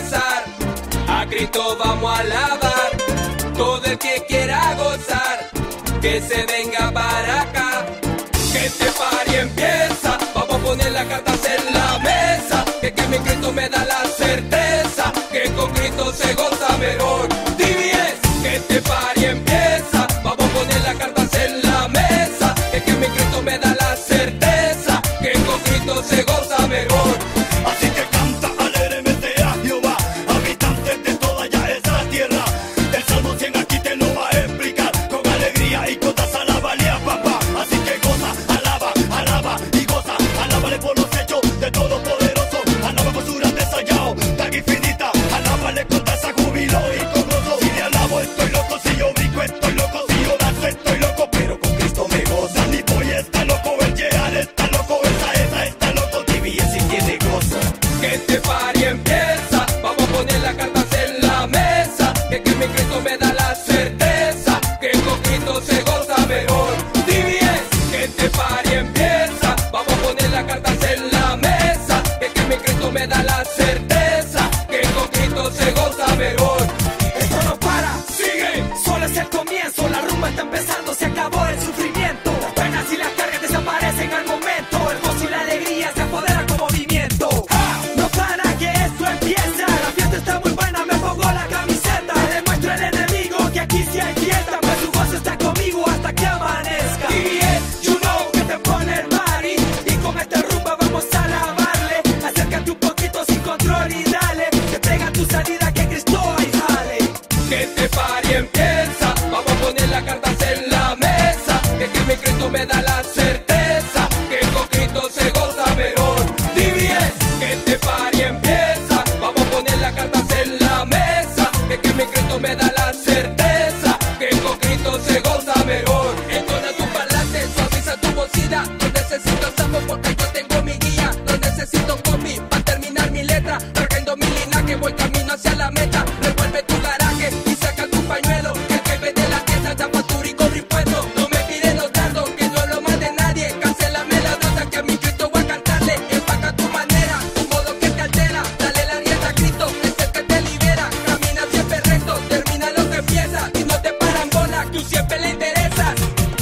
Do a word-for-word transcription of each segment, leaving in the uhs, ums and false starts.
empezar. A Cristo vamos a alabar. Todo el que quiera gozar, que se venga para acá. Que este party empieza. Vamos a poner las cartas en la mesa. Que, que mi Cristo me da la certeza que con Cristo se goza mejor. D B S, que este party empieza. Vamos a poner las cartas en la mesa. Que, que mi Cristo me da la certeza que con Cristo se goza mejor. Así que canta alegremente a Jehová, habitantes de toda ya esa tierra. Del Salmo cien aquí te lo va a explicar. Con alegría y gotas alábale a papá. Así que goza, alaba, alaba y goza. Alábale por los hechos de Todopoderoso. Alaba por su grandeza ya tan infinita. Alábale con tasa, júbilo y con gozo. Si le alabo estoy loco, si yo brinco estoy loco, si yo danzo estoy loco, pero con Cristo me goza. Mi boy está loco, el Yeal está loco, esa, esa está loco, D B S si tiene goza. Que este party empieza. Vamos a poner las cartas en la mesa. Que, que mi Cristo me da la certeza que con Cristo se goza mejor. D B S, que este party empieza. Vamos a poner las cartas en la mesa. Que, que mi Cristo me da la certeza que con Cristo se goza mejor. Esto no para, Sigue. solo es el comienzo. La rumba está empezando, se acabó el sufrimiento. Las penas y las cargas desaparecen al momento. El gozo y la alegría se apoderan con movimiento. No para que esto empieza. La fiesta está muy buena, me pongo la camiseta. Le demuestro al enemigo que aquí sí hay fiesta. Pues su gozo está conmigo hasta que amanezca. D B S, You know que te pone el party. Y con esta rumba vamos a alabarle. Acércate un poquito sin control y dale. Que pega tu salida que Cristo ahí jale. que este party empieza. Vamos a poner las cartas en la mesa. Que, que mi Cristo me da la certeza que con Cristo se goza mejor. D B S, que este party empieza. Vamos a poner las cartas en la mesa. Que, que mi Cristo me da la certeza que con Cristo se goza mejor. Entona tu parlante, suaviza tu bocina. No necesito salmo porque yo tengo mi guía. No necesito copy para terminar mi letra. Cargando mi linaje, voy camino hacia la meta. Revuelve tu garaje y saca tu pañuelo. Que el que vende la tienda ya factura y cobra impuestos. No me piden los dardos, que no lo mande nadie. Cancélame la nota que a mi Cristo voy a cantarle. Empaca tu manera, tu modo que te altera. Dale la rienda a Cristo, es el que te libera. Camina siempre recto, termina lo que empieza. Y no te paran bola, tú siempre le interesas.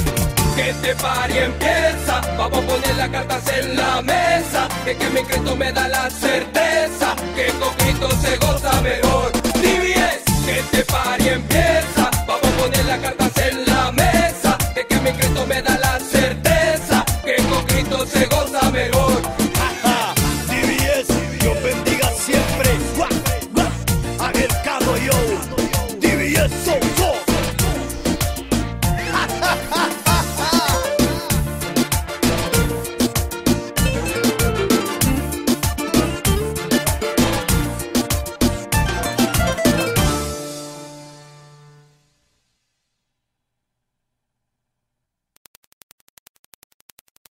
Que este party empieza. Vamos a poner las cartas en la mesa. Que, que mi Cristo me da la certeza que con Cristo se goza mejor. D B S, que este party empieza. Vamos a poner las cartas en